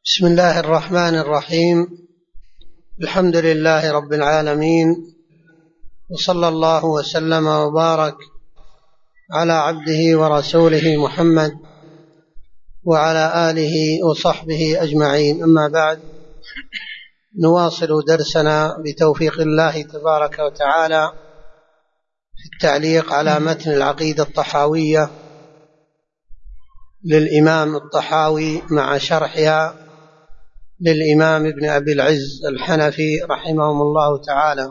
بسم الله الرحمن الرحيم. الحمد لله رب العالمين، وصلى الله وسلم وبارك على عبده ورسوله محمد وعلى آله وصحبه أجمعين. أما بعد، نواصل درسنا بتوفيق الله تبارك وتعالى في التعليق على متن العقيدة الطحاوية للإمام الطحاوي مع شرحها للإمام ابن أبي العز الحنفي رحمهم الله تعالى.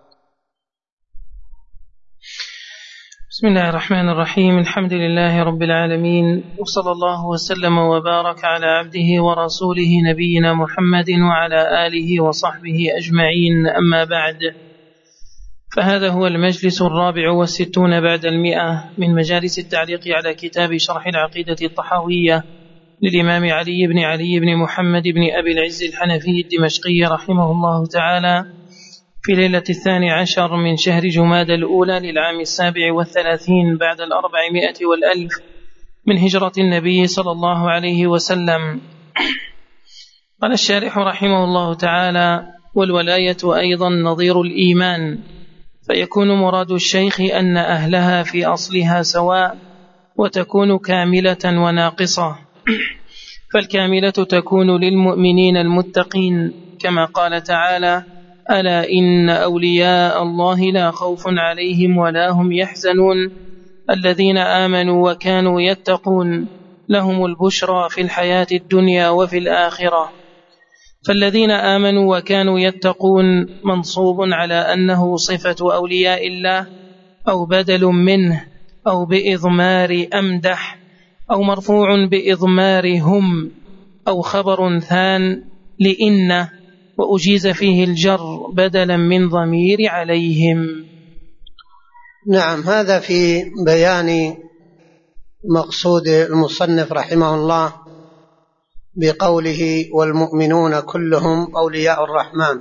بسم الله الرحمن الرحيم. الحمد لله رب العالمين، وصلى الله وسلم وبارك على عبده ورسوله نبينا محمد وعلى آله وصحبه أجمعين. أما بعد، فهذا هو المجلس 64 بعد 100 من مجالس التعليق على كتاب شرح العقيدة الطحاوية للإمام علي بن محمد بن أبي العز الحنفي الدمشقي رحمه الله تعالى، في ليلة 12 من شهر جمادى الأولى للعام 37 بعد 400 والألف من هجرة النبي صلى الله عليه وسلم. قال الشارح رحمه الله تعالى: والولاية أيضا نظير الإيمان، فيكون مراد الشيخ أن أهلها في أصلها سواء، وتكون كاملة وناقصة. فالكاملة تكون للمؤمنين المتقين، كما قال تعالى: ألا إن أولياء الله لا خوف عليهم ولا هم يحزنون الذين آمنوا وكانوا يتقون لهم البشرى في الحياة الدنيا وفي الآخرة. فالذين آمنوا وكانوا يتقون منصوب على أنه صفة أولياء الله، أو بدل منه، أو بإضمار أمدح، أو مرفوع بإضمار هم، أو خبر ثان لإن، وأجيز فيه الجر بدلا من ضمير عليهم. نعم، هذا في بيان مقصود المصنف رحمه الله بقوله: والمؤمنون كلهم أولياء الرحمن.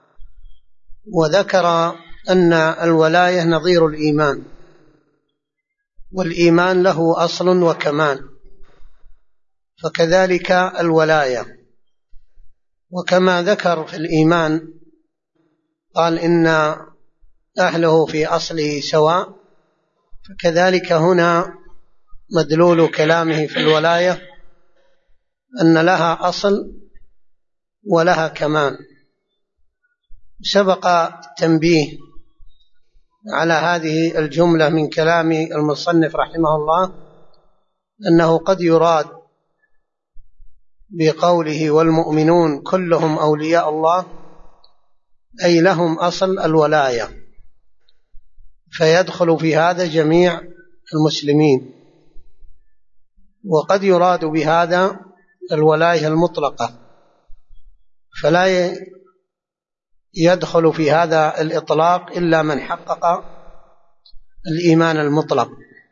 وذكر أن الولاية نظير الإيمان، والإيمان له أصل وكمال، فكذلك الولاية. وكما ذكر في الإيمان قال إن أهله في أصله سواء، فكذلك هنا مدلول كلامه في الولاية أن لها أصل ولها كمال. سبق التنبيه على هذه الجملة من كلام المصنف رحمه الله أنه قد يراد بقوله: والمؤمنون كلهم أولياء الله، أي لهم أصل الولاية، فيدخل في هذا جميع المسلمين. وقد يراد بهذا الولاية المطلقة، فلا يدخل في هذا الإطلاق إلا من حقق الإيمان المطلق.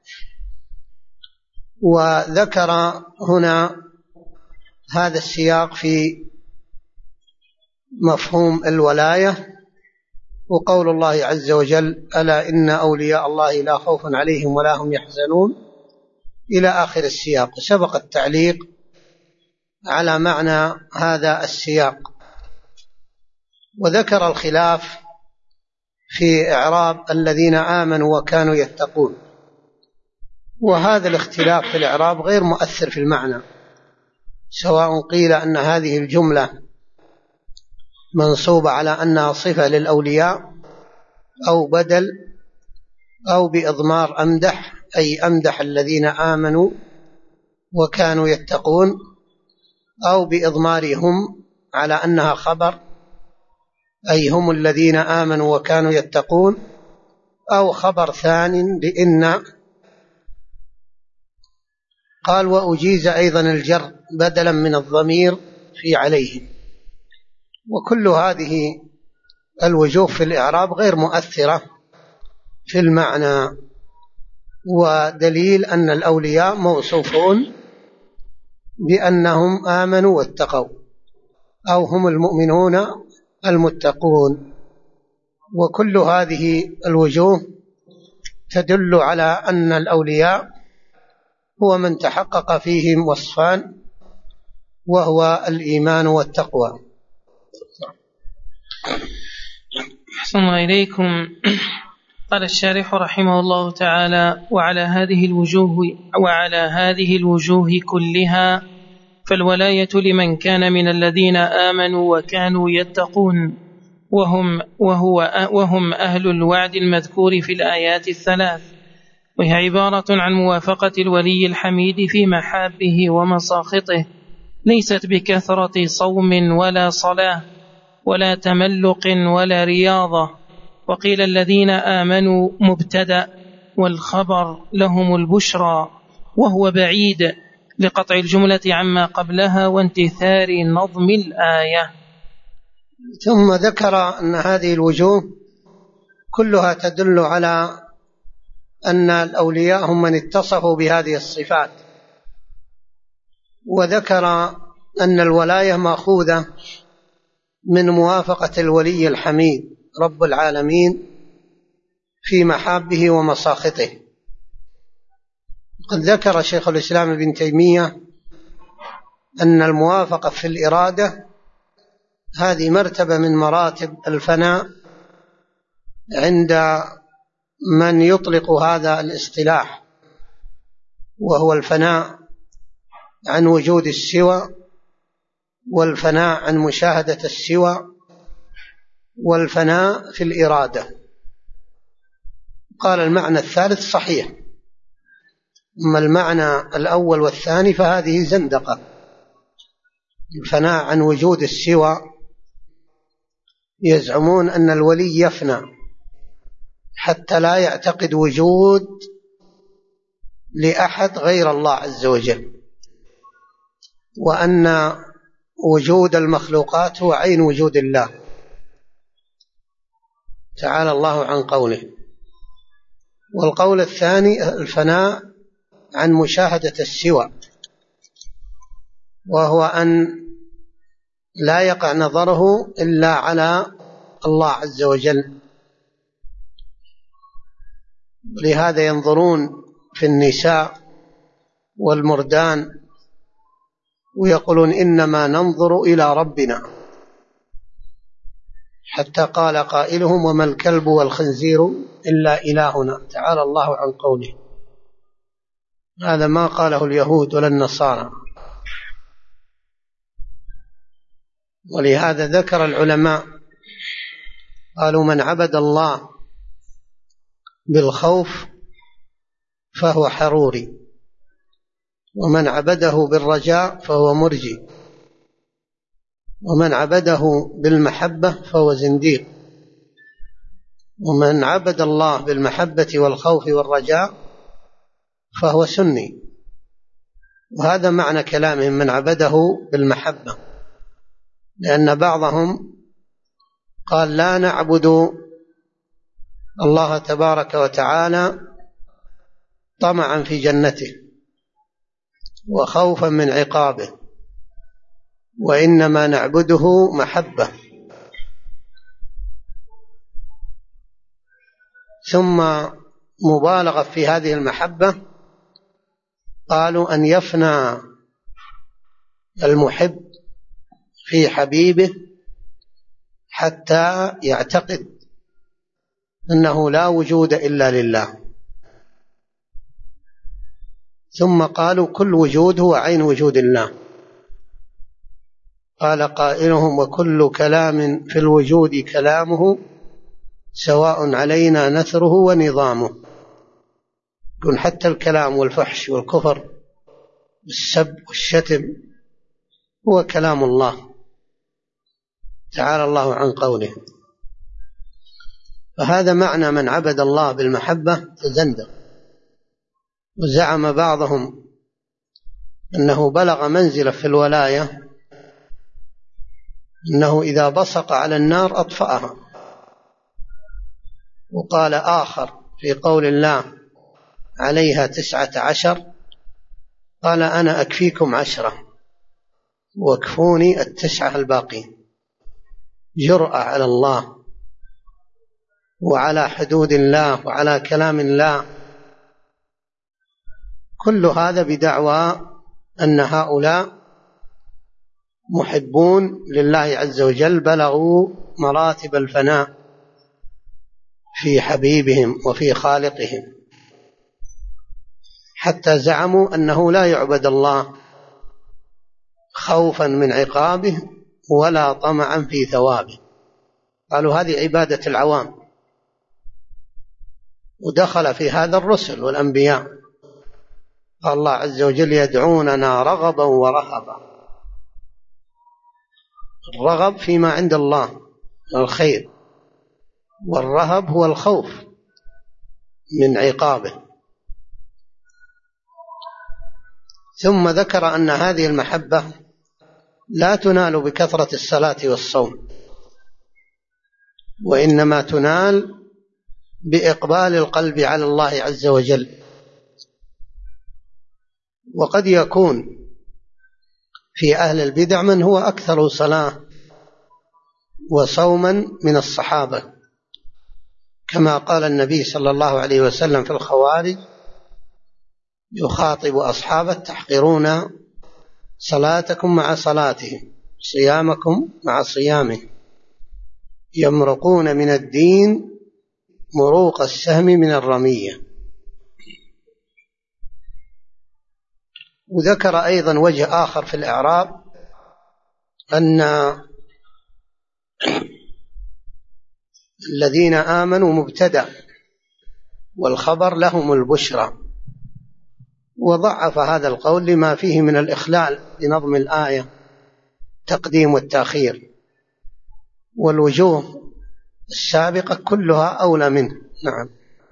وذكر هنا هذا السياق في مفهوم الولاية، وقول الله عز وجل: ألا إن أولياء الله لا خوف عليهم ولا هم يحزنون، إلى آخر السياق. سبق التعليق على معنى هذا السياق، وذكر الخلاف في إعراب الذين آمنوا وكانوا يتقون. وهذا الاختلاف في الإعراب غير مؤثر في المعنى، سواء قيل أن هذه الجملة منصوبة على أنها صفة للأولياء، أو بدل، أو بإضمار أمدح، أي أمدح الذين آمنوا وكانوا يتقون، أو بإضمارهم على أنها خبر، أي هم الذين آمنوا وكانوا يتقون، أو خبر ثان لإن. قال: وأجيز أيضا الجر بدلا من الضمير في عليهم. وكل هذه الوجوه في الإعراب غير مؤثرة في المعنى، ودليل أن الأولياء موصوفون بأنهم آمنوا واتقوا، أو هم المؤمنون المتقون. وكل هذه الوجوه تدل على أن الأولياء هو من تحقق فيهم وصفان: وهو الإيمان والتقوى. أحسن إليكم. قال الشارح رحمه الله تعالى: وعلى هذه الوجوه كلها فالولاية لمن كان من الذين آمنوا وكانوا يتقون، وهم أهل الوعد المذكور في الآيات الثلاث، وهي عبارة عن موافقة الولي الحميد في محابه ومساخطه، ليست بكثرة صوم ولا صلاة ولا تملق ولا رياضة. وقيل الذين آمنوا مبتدأ، والخبر لهم البشرى، وهو بعيد لقطع الجملة عما قبلها وانتثار نظم الآية. ثم ذكر أن هذه الوجوه كلها تدل على أن الأولياء هم من اتصفوا بهذه الصفات، وذكر أن الولاية مأخوذة من موافقة الولي الحميد رب العالمين في محابه ومساخطه. قد ذكر شيخ الإسلام ابن تيمية أن الموافقة في الإرادة هذه مرتبة من مراتب الفناء عند من يطلق هذا الاصطلاح، وهو الفناء عن وجود السوى، والفناء عن مشاهدة السوى، والفناء في الإرادة. قال المعنى الثالث صحيح، أما المعنى الأول والثاني فهذه زندقة. الفناء عن وجود السوى يزعمون أن الولي يفنى حتى لا يعتقد وجود لأحد غير الله عز وجل، وأن وجود المخلوقات هو عين وجود الله تعالى الله عن قوله. والقول الثاني الفناء عن مشاهدة السوى، وهو أن لا يقع نظره إلا على الله عز وجل. لهذا ينظرون في النساء والمردان ويقولون إنما ننظر إلى ربنا، حتى قال قائلهم: وما الكلب والخنزير إلا إلهنا، تعالى الله عن قوله. هذا ما قاله اليهود ولا النصارى. ولهذا ذكر العلماء قالوا: من عبد الله بالخوف فهو حروري، ومن عبده بالرجاء فهو مرجي، ومن عبده بالمحبة فهو زنديق، ومن عبد الله بالمحبة والخوف والرجاء فهو سني. وهذا معنى كلامهم: من عبده بالمحبة، لأن بعضهم قال: لا نعبد الله تبارك وتعالى طمعا في جنته وخوفا من عقابه، وإنما نعبده محبة. ثم مبالغة في هذه المحبة قالوا: أن يفنى المحب في حبيبه حتى يعتقد أنه لا وجود إلا لله. ثم قالوا: كل وجود هو عين وجود الله. قال قائلهم: وكل كلام في الوجود كلامه، سواء علينا نثره ونظامه. يكون حتى الكلام والفحش والكفر والسب والشتم هو كلام الله تعالى الله عن قوله. فهذا معنى من عبد الله بالمحبة تزندق. وزعم بعضهم أنه بلغ منزلة في الولاية أنه إذا بصق على النار أطفأها. وقال آخر في قول الله: عليها 19، قال: أنا أكفيكم 10 واكفوني 9 الباقين. جرأة على الله وعلى حدود الله وعلى كلام الله. كل هذا بدعوى أن هؤلاء محبون لله عز وجل بلغوا مراتب الفناء في حبيبهم وفي خالقهم، حتى زعموا أنه لا يعبد الله خوفا من عقابه ولا طمعا في ثوابه. قالوا هذه عبادة العوام، ودخل في هذا الرسل والأنبياء. قال الله عز وجل يدعوننا رغبا ورهبا. الرغب فيما عند الله الخير، والرهب هو الخوف من عقابه. ثم ذكر أن هذه المحبة لا تنال بكثرة الصلاة والصوم، وإنما تنال بإقبال القلب على الله عز وجل. وقد يكون في أهل البدع من هو أكثر صلاة وصوما من الصحابة، كما قال النبي صلى الله عليه وسلم في الخوارج يخاطب أصحابه: تحقرون صلاتكم مع صلاتهم، صيامكم مع صيامهم، يمرقون من الدين مروق السهم من الرمية. وذكر أيضا وجه آخر في الإعراب، أن الذين آمنوا مبتدأ والخبر لهم البشرى، وضعف هذا القول لما فيه من الإخلال بنظم الآية، تقديم والتأخير، والوجوه السابقة كلها أولى منه. نعم.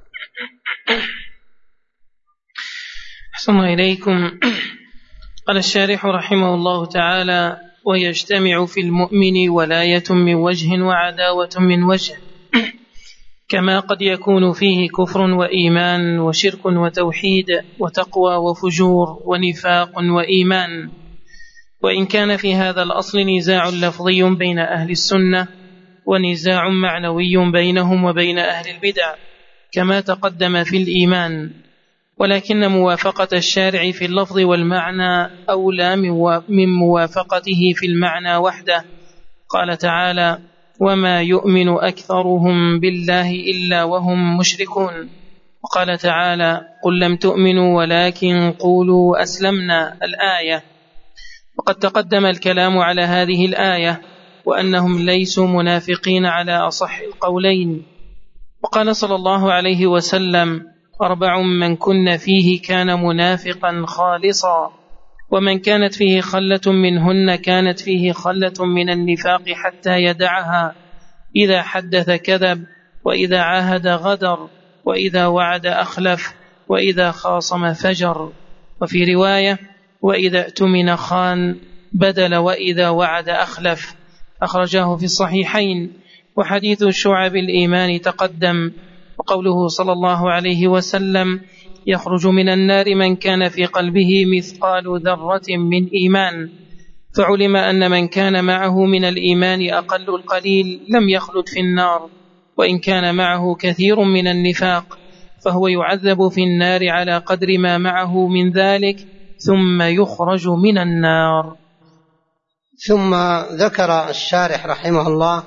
أحسن إليكم. قال الشارح رحمه الله تعالى: ويجتمع في المؤمن ولاية من وجه وعداوة من وجه، كما قد يكون فيه كفر وإيمان وشرك وتوحيد وتقوى وفجور ونفاق وإيمان. وإن كان في هذا الأصل نزاع لفظي بين أهل السنة ونزاع معنوي بينهم وبين أهل البدع كما تقدم في الإيمان، ولكن موافقة الشارع في اللفظ والمعنى أولى من موافقته في المعنى وحده. قال تعالى: وما يؤمن أكثرهم بالله إلا وهم مشركون. وقال تعالى: قل لم تؤمنوا ولكن قولوا أسلمنا، الآية. وقد تقدم الكلام على هذه الآية وأنهم ليسوا منافقين على أصح القولين. وقال صلى الله عليه وسلم: 4 من كن فيه كان منافقا خالصا، ومن كانت فيه خلة منهن كانت فيه خلة من النفاق حتى يدعها: إذا حدث كذب، وإذا عاهد غدر، وإذا وعد أخلف، وإذا خاصم فجر. وفي رواية: وإذا اؤتمن خان، بدل وإذا وعد أخلف. أخرجاه في الصحيحين. وحديث شعب الإيمان تقدم. وقوله صلى الله عليه وسلم: يخرج من النار من كان في قلبه مثقال ذرة من إيمان. فعلم أن من كان معه من الإيمان أقل القليل لم يخلد في النار، وإن كان معه كثير من النفاق فهو يعذب في النار على قدر ما معه من ذلك، ثم يخرج من النار. ثم ذكر الشارح رحمه الله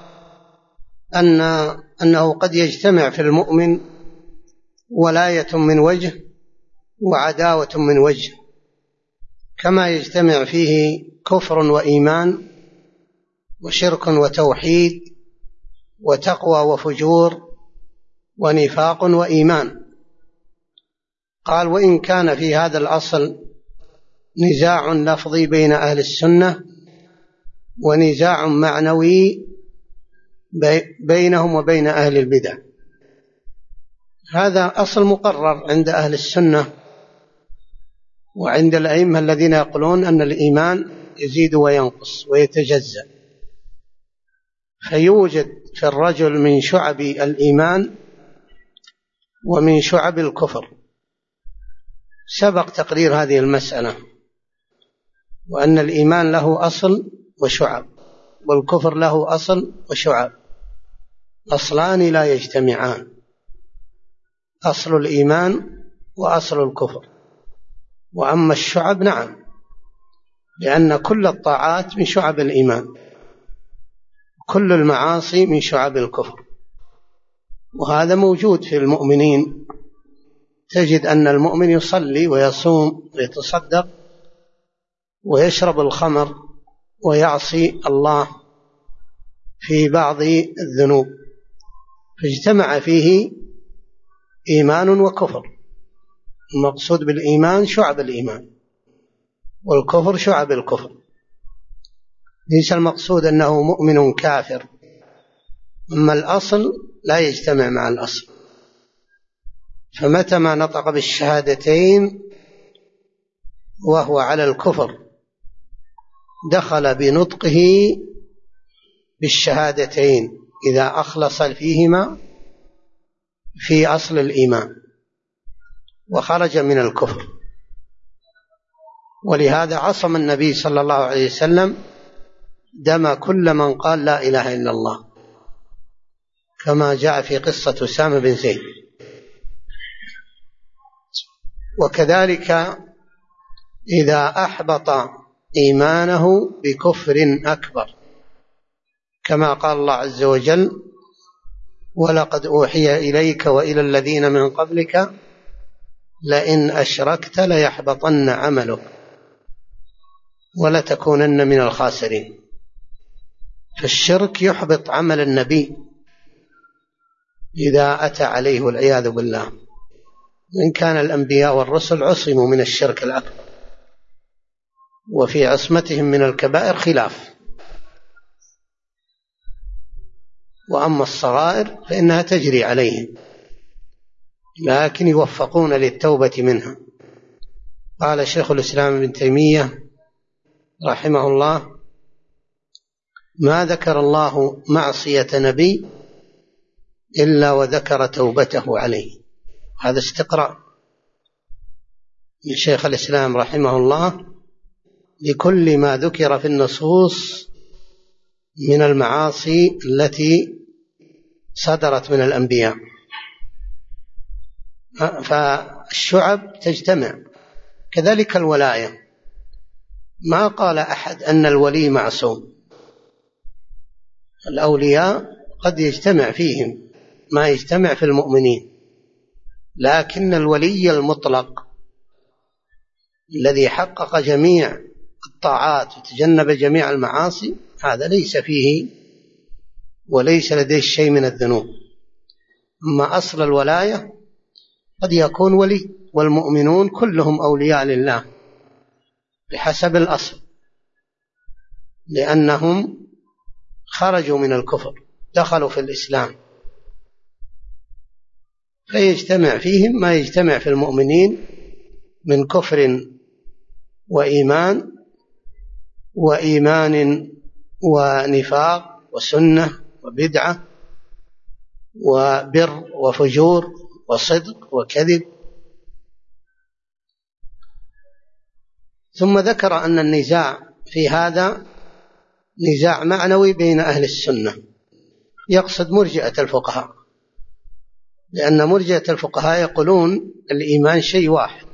أنه قد يجتمع في المؤمن ولاية من وجه وعداوة من وجه، كما يجتمع فيه كفر وإيمان وشرك وتوحيد وتقوى وفجور ونفاق وإيمان. قال: وإن كان في هذا الأصل نزاع لفظي بين أهل السنة ونزاع معنوي بينهم وبين أهل البدع. هذا أصل مقرر عند أهل السنة وعند الأئمة الذين يقولون أن الإيمان يزيد وينقص ويتجزأ، فيوجد في الرجل من شعب الإيمان ومن شعب الكفر. سبق تقرير هذه المسألة، وأن الإيمان له أصل وشعب، والكفر له أصل وشعب، أصلان لا يجتمعان: أصل الإيمان وأصل الكفر. وأما الشعب نعم لأن كل الطاعات من شعب الإيمان، كل المعاصي من شعب الكفر، وهذا موجود في المؤمنين. تجد أن المؤمن يصلي ويصوم ويتصدق ويشرب الخمر ويعصي الله في بعض الذنوب، فاجتمع فيه إيمان وكفر. المقصود بالإيمان شعب الإيمان، والكفر شعب الكفر. ليس المقصود أنه مؤمن كافر، أما الأصل لا يجتمع مع الأصل. فمتى ما نطق بالشهادتين وهو على الكفر دخل بنطقه بالشهادتين إذا أخلص فيهما في أصل الإيمان، وخرج من الكفر. ولهذا عصم النبي صلى الله عليه وسلم دم كل من قال لا إله إلا الله، كما جاء في قصة أسامة بن زيد. وكذلك إذا أحبط إيمانه بكفر أكبر، كما قال الله عز وجل: ولقد أوحي إليك وإلى الذين من قبلك لئن أشركت ليحبطن عملك ولتكونن من الخاسرين. فالشرك يحبط عمل النبي إذا أتى عليه والعياذ بالله، وإن كان الأنبياء والرسل عصموا من الشرك الأكبر، وفي عصمتهم من الكبائر خلاف. وأما الصغائر فإنها تجري عليهم، لكن يوفقون للتوبة منها. قال شيخ الإسلام ابن تيمية رحمه الله: ما ذكر الله معصية نبي إلا وذكر توبته عليه. هذا استقراء من شيخ الإسلام رحمه الله لكل ما ذكر في النصوص من المعاصي التي صدرت من الأنبياء. فالشعب تجتمع. كذلك الولاية، ما قال أحد أن الولي معصوم. الأولياء قد يجتمع فيهم ما يجتمع في المؤمنين، لكن الولي المطلق الذي حقق جميع الطاعات وتجنب جميع المعاصي هذا ليس فيه وليس لديه شيء من الذنوب. أما أصل الولاية قد يكون ولي، والمؤمنون كلهم أولياء لله بحسب الأصل، لأنهم خرجوا من الكفر دخلوا في الإسلام، فيجتمع فيهم ما يجتمع في المؤمنين من كفر وإيمان ونفاق وسنة وبدعة وبر وفجور وصدق وكذب. ثم ذكر أن النزاع في هذا نزاع معنوي بين أهل السنة، يقصد مرجئة الفقهاء، لأن مرجئة الفقهاء يقولون الإيمان شيء واحد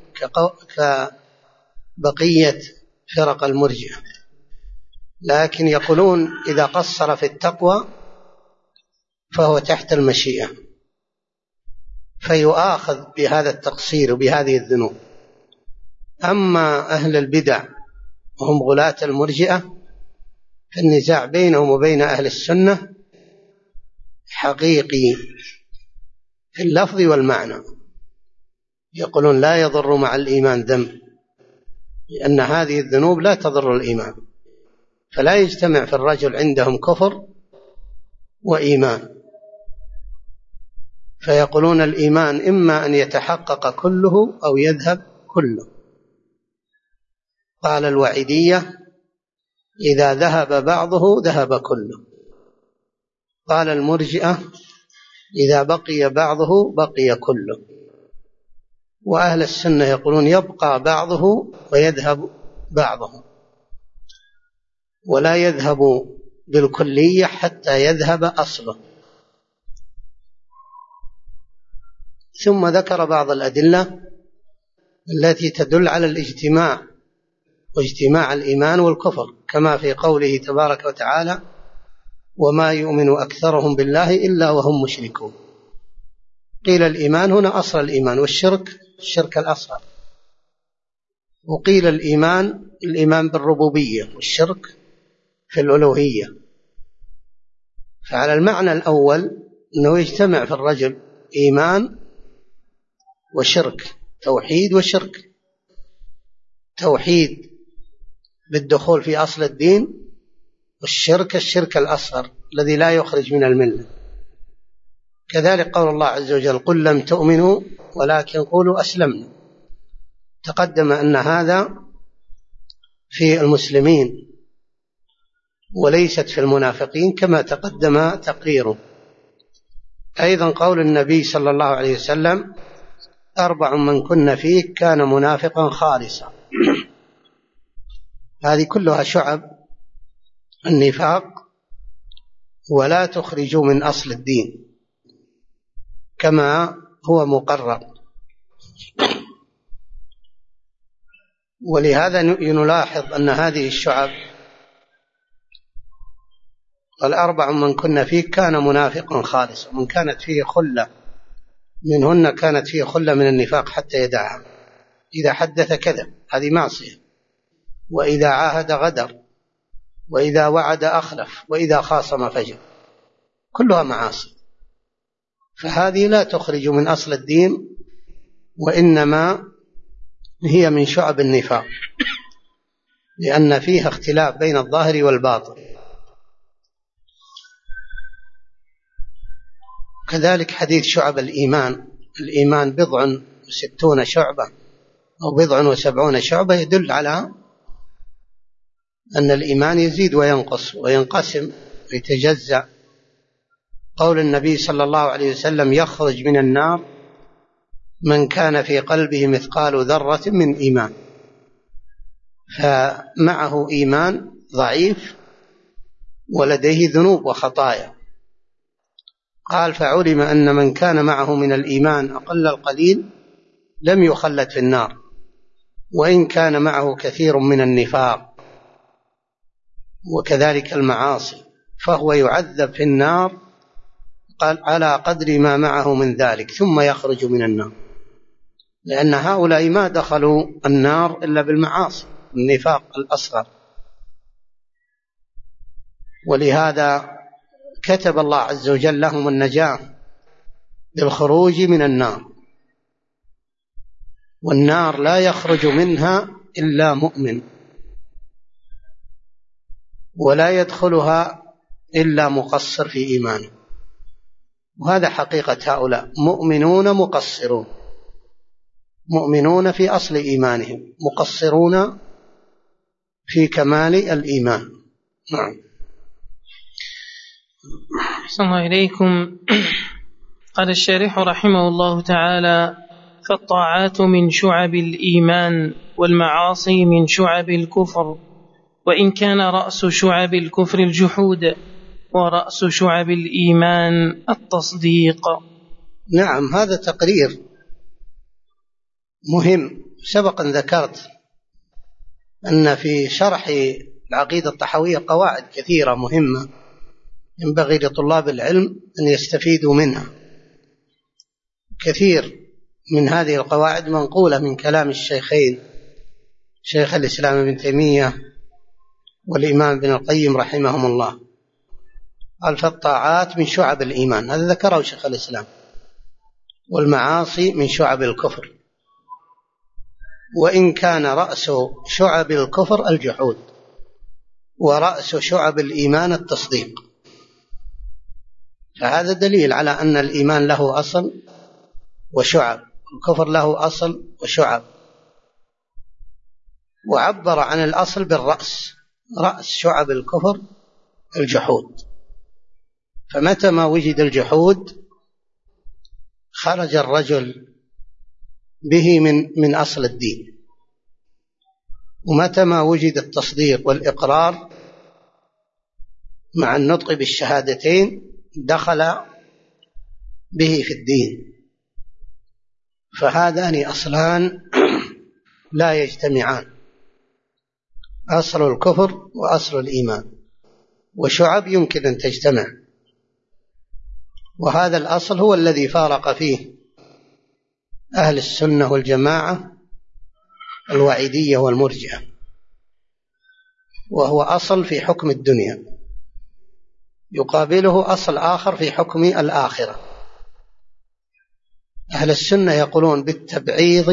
كبقية فرق المرجئة، لكن يقولون إذا قصر في التقوى فهو تحت المشيئة، فيؤاخذ بهذا التقصير وبهذه الذنوب. أما أهل البدع وهم غلاة المرجئة فالنزاع بينهم وبين أهل السنة حقيقي في اللفظ والمعنى. يقولون لا يضر مع الإيمان ذنب، لأن هذه الذنوب لا تضر الإيمان، فلا يجتمع في الرجل عندهم كفر وإيمان. فيقولون الإيمان إما أن يتحقق كله أو يذهب كله. قال الوعيدية: إذا ذهب بعضه ذهب كله. قال المرجئة: إذا بقي بعضه بقي كله. وأهل السنة يقولون يبقى بعضه ويذهب بعضه، ولا يذهب بالكلية حتى يذهب أصله. ثم ذكر بعض الأدلة التي تدل على الاجتماع واجتماع الإيمان والكفر، كما في قوله تبارك وتعالى: وما يؤمن أكثرهم بالله إلا وهم مشركون. قيل الإيمان هنا أصل الإيمان، والشرك الشرك الأصغر، وقيل الإيمان بالربوبية، والشرك في الألوهية. فعلى المعنى الأول أنه يجتمع في الرجل إيمان وشرك، توحيد وشرك، توحيد بالدخول في أصل الدين، والشرك الشرك الأصغر الذي لا يخرج من الملة. كذلك قول الله عز وجل: قل لم تؤمنوا ولكن قولوا أسلمنا. تقدم أن هذا في المسلمين وليست في المنافقين كما تقدم تقريره. أيضا قول النبي صلى الله عليه وسلم: 4 من كن فيه كان منافقا خالصا. هذه كلها شعب النفاق، ولا تخرجوا من أصل الدين كما هو مقرر. ولهذا نلاحظ أن هذه الشعب 4 من كن فيه كان منافقا خالصا، من كانت فيه خلة منهن كانت فيه خلة من النفاق حتى يدعها. إذا حدث كذب، هذه معصية، وإذا عاهد غدر، وإذا وعد أخلف، وإذا خاصم فجر، كلها معاصي. فهذه لا تخرج من أصل الدين، وإنما هي من شعب النفاق، لأن فيها اختلاف بين الظاهر والباطن. كذلك حديث شعب الإيمان: الإيمان 60 شعبة أو 70 شعبة، يدل على أن الإيمان يزيد وينقص وينقسم ويتجزأ. قول النبي صلى الله عليه وسلم: يخرج من النار من كان في قلبه مثقال ذرة من إيمان. فمعه إيمان ضعيف ولديه ذنوب وخطايا. قال: فعلم أن من كان معه من الإيمان أقل القليل لم يخلد في النار، وإن كان معه كثير من النفاق وكذلك المعاصي، فهو يعذب في النار قال على قدر ما معه من ذلك، ثم يخرج من النار، لأن هؤلاء ما دخلوا النار إلا بالمعاصي، النفاق الأصغر. ولهذا كتب الله عز وجل لهم النجاة بالخروج من النار، والنار لا يخرج منها إلا مؤمن، ولا يدخلها إلا مقصر في إيمانه. وهذا حقيقة هؤلاء: مؤمنون مقصرون، مؤمنون في أصل إيمانهم، مقصرون في كمال الإيمان. نعم. أحسن الله إليكم. قال الشارح رحمه الله تعالى: فالطاعات من شعب الإيمان، والمعاصي من شعب الكفر، وإن كان رأس شعب الكفر الجحود، ورأس شعب الإيمان التصديق. نعم، هذا تقرير مهم. سبق أن ذكرت أن في شرح العقيدة الطحاوية قواعد كثيرة مهمة ينبغي لطلاب العلم أن يستفيدوا منها. كثير من هذه القواعد منقولة من كلام الشيخين، شيخ الإسلام ابن تيمية والإمام ابن القيم رحمهم الله. قال: فالطاعات من شعب الإيمان، هذا ذكره شيخ الإسلام، والمعاصي من شعب الكفر، وإن كان رأس شعب الكفر الجحود، ورأس شعب الإيمان التصديق. فهذا دليل على أن الإيمان له أصل وشعب، الكفر له أصل وشعب. وعبر عن الأصل بالرأس، رأس شعب الكفر الجحود. فمتى ما وجد الجحود خرج الرجل به من أصل الدين، ومتى ما وجد التصديق والإقرار مع النطق بالشهادتين دخل به في الدين. فهذان أصلان لا يجتمعان. أصل الكفر وأصل الإيمان، وشعب يمكن أن تجتمع، وهذا الأصل هو الذي فارق فيه أهل السنة والجماعة الوعيدية والمرجئة، وهو أصل في حكم الدنيا، يقابله أصل آخر في حكم الآخرة. أهل السنة يقولون بالتبعيض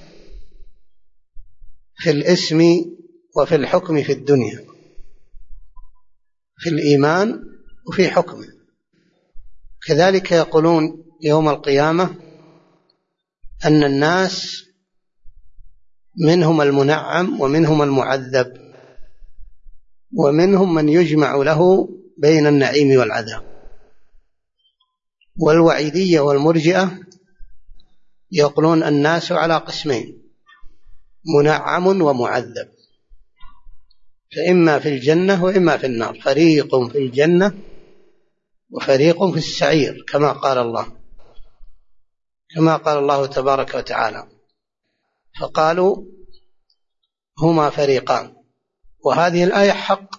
في الاسم وفي الحكم في الدنيا، في الإيمان وفي حكمه. كذلك يقولون يوم القيامة أن الناس منهم المنعم ومنهم المعذب، ومنهم من يجمع له بين النعيم والعذاب. والوعيدية والمرجئة يقولون الناس على قسمين، منعم ومعذب، فإما في الجنة وإما في النار، فريق في الجنة وفريق في السعير، كما قال الله تبارك وتعالى. فقالوا هما فريقان، وهذه الآية حق،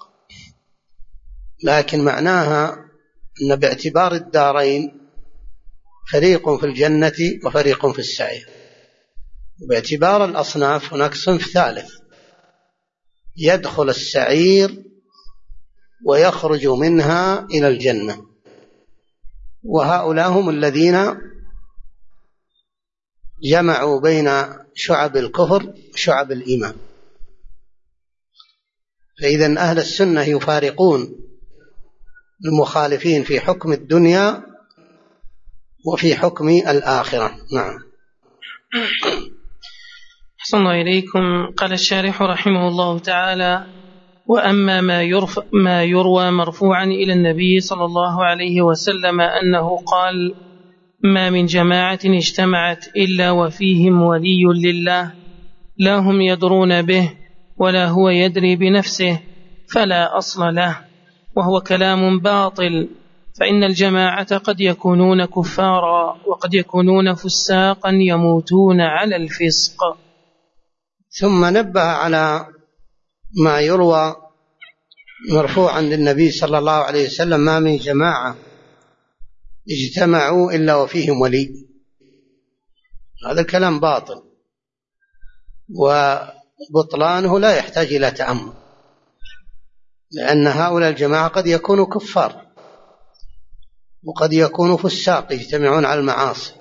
لكن معناها أن باعتبار الدارين فريق في الجنة وفريق في السعير، باعتبار الأصناف هناك صنف ثالث يدخل السعير ويخرج منها إلى الجنة، وهؤلاء هم الذين جمعوا بين شعب الكفر وشعب الإيمان. فإذن أهل السنة يفارقون المخالفين في حكم الدنيا وفي حكم الآخرة. نعم. أحسن الله إليكم. قال الشارح رحمه الله تعالى: وأما ما يروى مرفوعا إلى النبي صلى الله عليه وسلم أنه قال: ما من جماعة اجتمعت إلا وفيهم ولي لله، لا هم يدرون به ولا هو يدري بنفسه، فلا أصل له، وهو كلام باطل، فإن الجماعة قد يكونون كفارا وقد يكونون فساقا يموتون على الفسق. ثم نبه على ما يروى مرفوعا للنبي صلى الله عليه وسلم: ما من جماعة اجتمعوا إلا وفيهم ولي. هذا الكلام باطل، وبطلانه لا يحتاج إلى تأمل، لأن هؤلاء الجماعة قد يكونوا كفار وقد يكونوا فساق يجتمعون على المعاصي.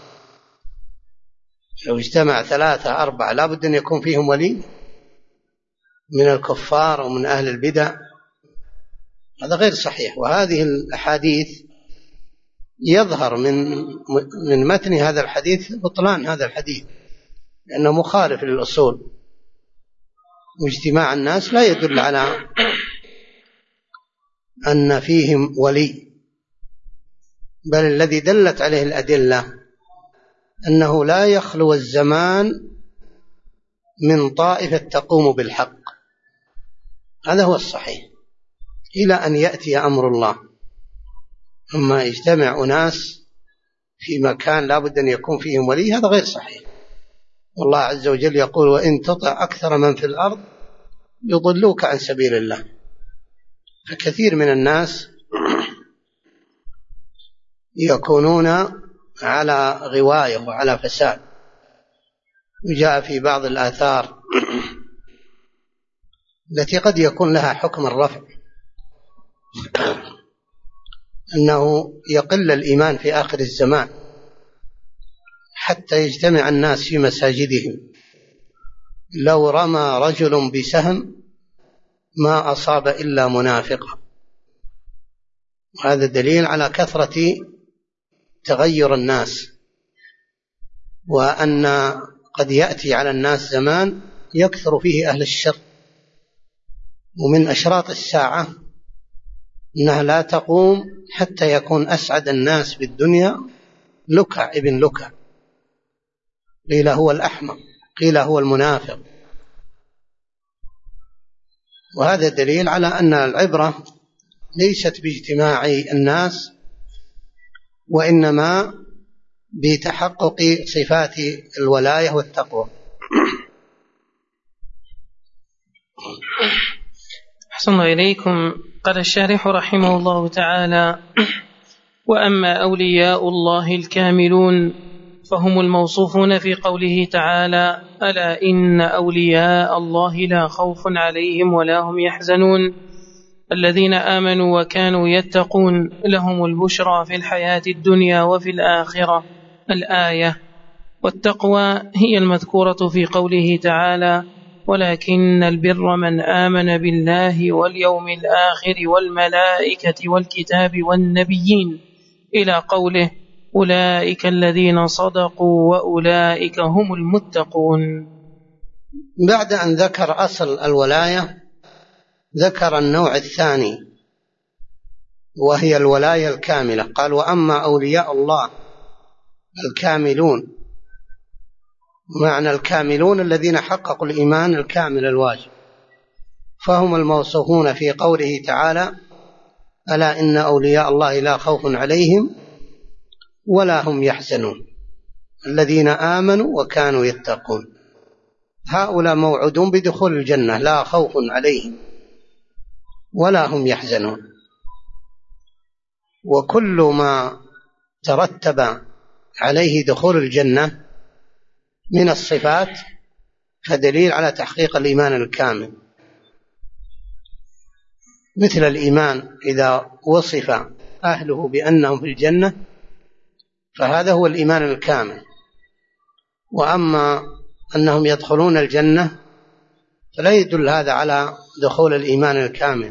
لو اجتمع 3 4 لا بد أن يكون فيهم ولي من الكفار ومن أهل البدع، هذا غير صحيح. وهذه الأحاديث يظهر من متن هذا الحديث بطلان هذا الحديث، لأنه مخالف للأصول، واجتماع الناس لا يدل على أن فيهم ولي، بل الذي دلت عليه الأدلة أنه لا يخلو الزمان من طائفة تقوم بالحق، هذا هو الصحيح، إلى أن يأتي أمر الله. أما يجتمع أناس في مكان لا بد أن يكون فيهم ولي، هذا غير صحيح. والله عز وجل يقول: وإن تطع أكثر من في الأرض يضلوك عن سبيل الله. فكثير من الناس يكونون على غواية وعلى فساد. وجاء في بعض الآثار التي قد يكون لها حكم الرفع أنه يقل الإيمان في آخر الزمان حتى يجتمع الناس في مساجدهم، لو رمى رجل بسهم ما أصاب إلا منافقا. وهذا دليل على كثرة تغير الناس، وأن قد يأتي على الناس زمان يكثر فيه أهل الشر. ومن أشراط الساعة أنها لا تقوم حتى يكون أسعد الناس بالدنيا لكع ابن لكع، قيل هو الأحمق، قيل هو المنافق. وهذا دليل على أن العبرة ليست باجتماع الناس، وإنما بتحقق صفات الولاية والتقوى. أحسن إليكم. قال الشارح رحمه الله تعالى: وأما أولياء الله الكاملون فهم الموصوفون في قوله تعالى: ألا إن أولياء الله لا خوف عليهم ولا هم يحزنون الذين آمنوا وكانوا يتقون لهم البشرى في الحياة الدنيا وفي الآخرة. الآية. والتقوى هي المذكورة في قوله تعالى: ولكن البر من آمن بالله واليوم الآخر والملائكة والكتاب والنبيين إلى قوله: أولئك الذين صدقوا وأولئك هم المتقون. بعد أن ذكر أصل الولاية ذكر النوع الثاني وهي الولاية الكاملة. قال: وأما أولياء الله الكاملون، معنى الكاملون الذين حققوا الإيمان الكامل الواجب، فهم الموصوفون في قوله تعالى: ألا إن أولياء الله لا خوف عليهم ولا هم يحزنون الذين آمنوا وكانوا يتقون. هؤلاء موعودون بدخول الجنة، لا خوف عليهم ولا هم يحزنون. وكل ما ترتب عليه دخول الجنة من الصفات فدليل على تحقيق الإيمان الكامل، مثل الإيمان إذا وصف أهله بأنهم في الجنة فهذا هو الإيمان الكامل. وأما أنهم يدخلون الجنة فلا يدل هذا على دخول الإيمان الكامل،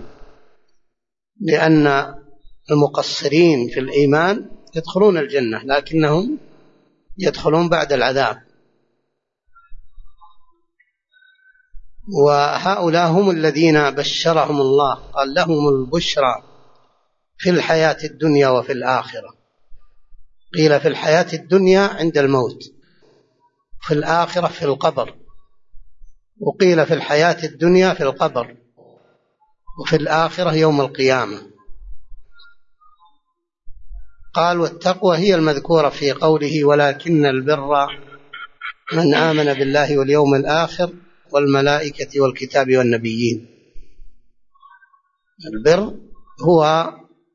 لأن المقصرين في الإيمان يدخلون الجنة لكنهم يدخلون بعد العذاب. وهؤلاء هم الذين بشرهم الله، قال: لهم البشرى في الحياة الدنيا وفي الآخرة. قيل في الحياة الدنيا عند الموت، في الآخرة في القبر، وقيل في الحياة الدنيا في القبر، وفي الآخرة يوم القيامة. قال: والتقوى هي المذكورة في قوله: ولكن البر من آمن بالله واليوم الآخر والملائكة والكتاب والنبيين. البر هو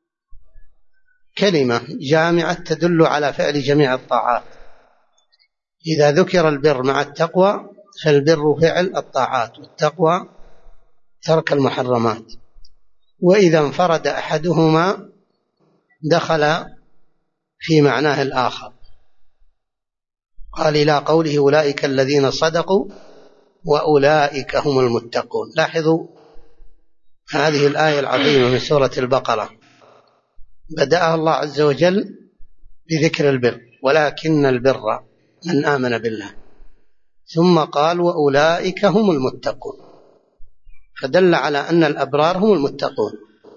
كلمة جامعة تدل على فعل جميع الطاعات. إذا ذكر البر مع التقوى فالبر فعل الطاعات والتقوى ترك المحرمات، وإذا انفرد أحدهما دخل في معناه الآخر. قال إلى قوله: أولئك الذين صدقوا وأولئك هم المتقون. لاحظوا هذه الآية العظيمة من سورة البقرة بدأها الله عز وجل بذكر البر: ولكن البر من آمن بالله، ثم قال: وأولئك هم المتقون، فدل على أن الأبرار هم المتقون.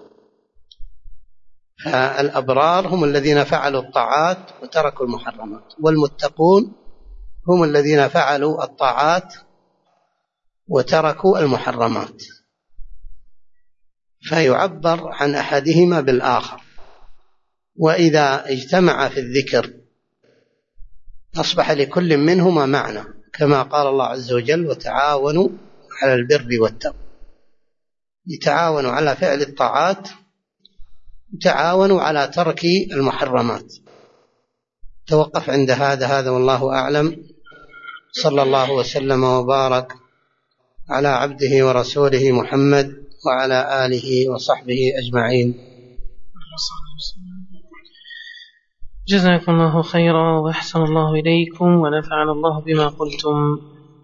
فالأبرار هم الذين فعلوا الطاعات وتركوا المحرمات، والمتقون هم الذين فعلوا الطاعات وتركوا المحرمات. فيعبر عن أحدهما بالآخر، وإذا اجتمع في الذكر أصبح لكل منهما معنى، كما قال الله عز وجل: وتعاونوا على البر والتقوى. يتعاونوا على فعل الطاعات، يتعاونوا على ترك المحرمات. توقف عند هذا والله أعلم. صلى الله وسلم وبارك على عبده ورسوله محمد وعلى آله وصحبه أجمعين. جزاكم الله خيرا وأحسن الله إليكم ونفعنا الله بما قلتم.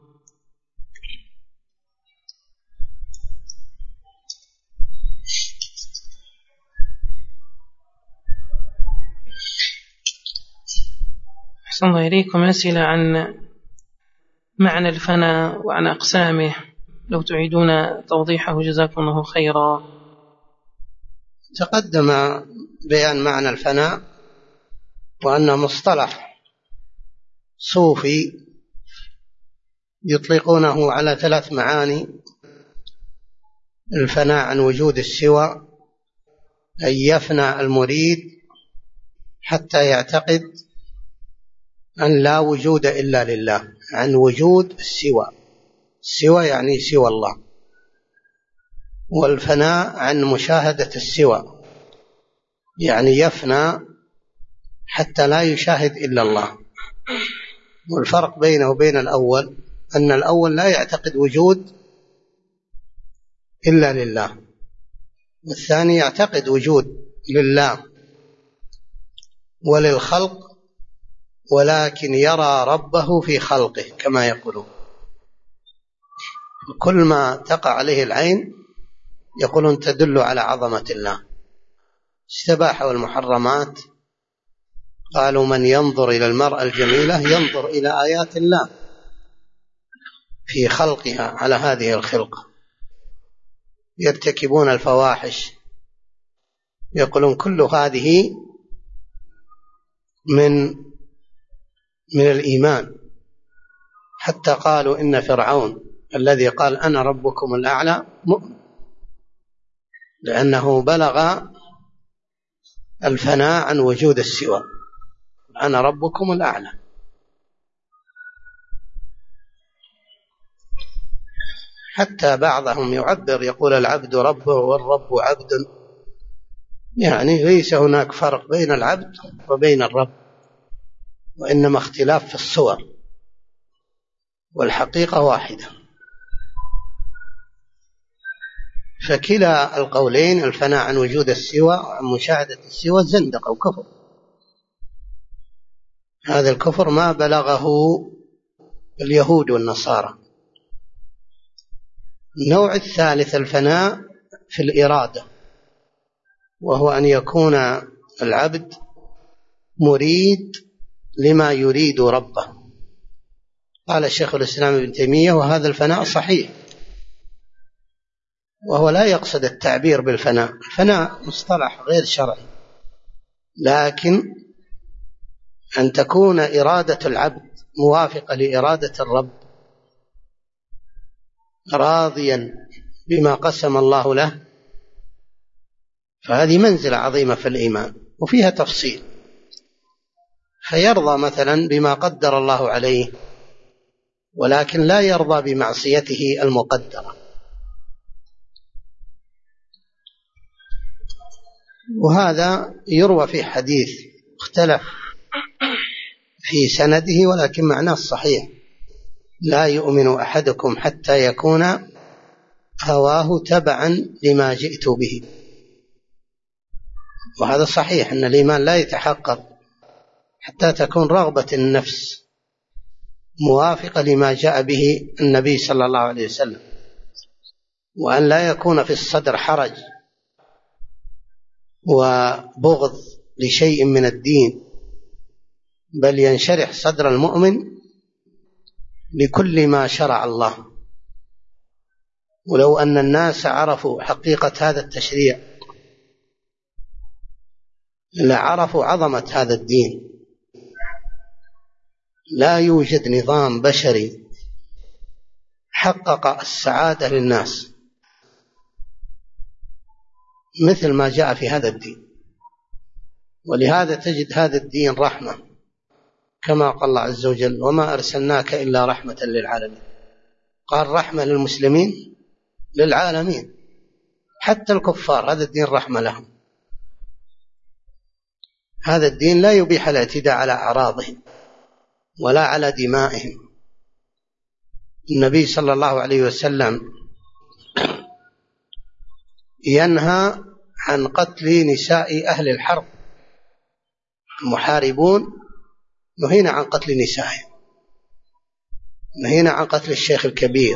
أحسن الله إليكم. أسئلة عن معنى الفناء وعن أقسامه، لو تعيدون توضيحه جزاكم الله خيرا. تقدم بيان معنى الفناء وأنه مصطلح صوفي يطلقونه على 3 معاني: الفناء عن وجود السوى، أن يفنى المريد حتى يعتقد أن لا وجود إلا لله، عن وجود السوى. السوى يعني سوى الله. والفناء عن مشاهدة السوى، يعني يفنى حتى لا يشاهد إلا الله. والفرق بينه وبين الأول أن الأول لا يعتقد وجود إلا لله، والثاني يعتقد وجود لله وللخلق، ولكن يرى ربه في خلقه كما يقولون. كل ما تقع عليه العين يقولون تدل على عظمة الله. استباحوا المحرمات، قالوا من ينظر إلى المرأة الجميلة ينظر إلى آيات الله في خلقها على هذه الخلقة. يرتكبون الفواحش، يقولون كل هذه من الإيمان. حتى قالوا إن فرعون الذي قال أنا ربكم الأعلى مؤمن، لأنه بلغ الفناء عن وجود السوى، أنا ربكم الأعلى. حتى بعضهم يعبر يقول العبد ربه والرب عبد، يعني ليس هناك فرق بين العبد وبين الرب، وإنما اختلاف في الصور، والحقيقة واحدة. فكلا القولين، الفناء عن وجود السوى وعن مشاهدة السوى، زندقة وكفر. هذا الكفر ما بلغه اليهود والنصارى. النوع الثالث الفناء في الإرادة، وهو أن يكون العبد مريد لما يريد ربه. قال الشيخ الإسلام ابن تيمية وهذا الفناء صحيح، وهو لا يقصد التعبير بالفناء. الفناء مصطلح غير شرعي، لكن أن تكون إرادة العبد موافقة لإرادة الرب، راضيا بما قسم الله له، فهذه منزلة عظيمة في الإيمان وفيها تفصيل. فيرضى مثلا بما قدر الله عليه، ولكن لا يرضى بمعصيته المقدرة. وهذا يروى في حديث اختلف في سنده ولكن معناه الصحيح: لا يؤمن أحدكم حتى يكون هواه تبعا لما جئت به. وهذا صحيح، أن الإيمان لا يتحقق حتى تكون رغبة النفس موافقة لما جاء به النبي صلى الله عليه وسلم، وأن لا يكون في الصدر حرج وبغض لشيء من الدين، بل ينشرح صدر المؤمن لكل ما شرع الله. ولو أن الناس عرفوا حقيقة هذا التشريع لعرفوا عظمة هذا الدين. لا يوجد نظام بشري حقق السعادة للناس مثل ما جاء في هذا الدين. ولهذا تجد هذا الدين رحمة، كما قال الله عز وجل: وما أرسلناك إلا رحمة للعالمين. قال رحمة للمسلمين، للعالمين، حتى الكفار هذا الدين رحمة لهم. هذا الدين لا يبيح الاعتداء على أعراضهم ولا على دمائهم. النبي صلى الله عليه وسلم ينهى عن قتل نساء أهل الحرب. المحاربون نهينا عن قتل نسائهم، نهينا عن قتل الشيخ الكبير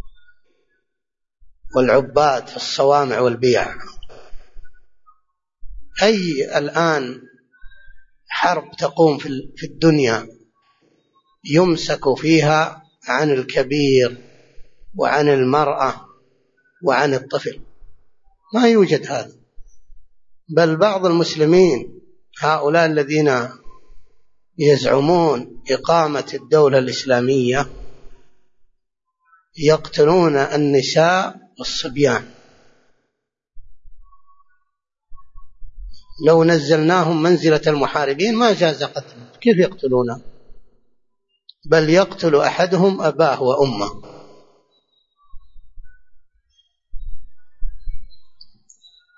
والعباد في الصوامع والبيع. أي الآن حرب تقوم في الدنيا يمسك فيها عن الكبير وعن المرأة وعن الطفل؟ ما يوجد هذا. بل بعض المسلمين هؤلاء الذين يزعمون إقامة الدولة الإسلامية يقتلون النساء والصبيان. لو نزلناهم منزلة المحاربين ما جاز قتلهم، كيف يقتلونه؟ بل يقتل أحدهم أباه وأمه.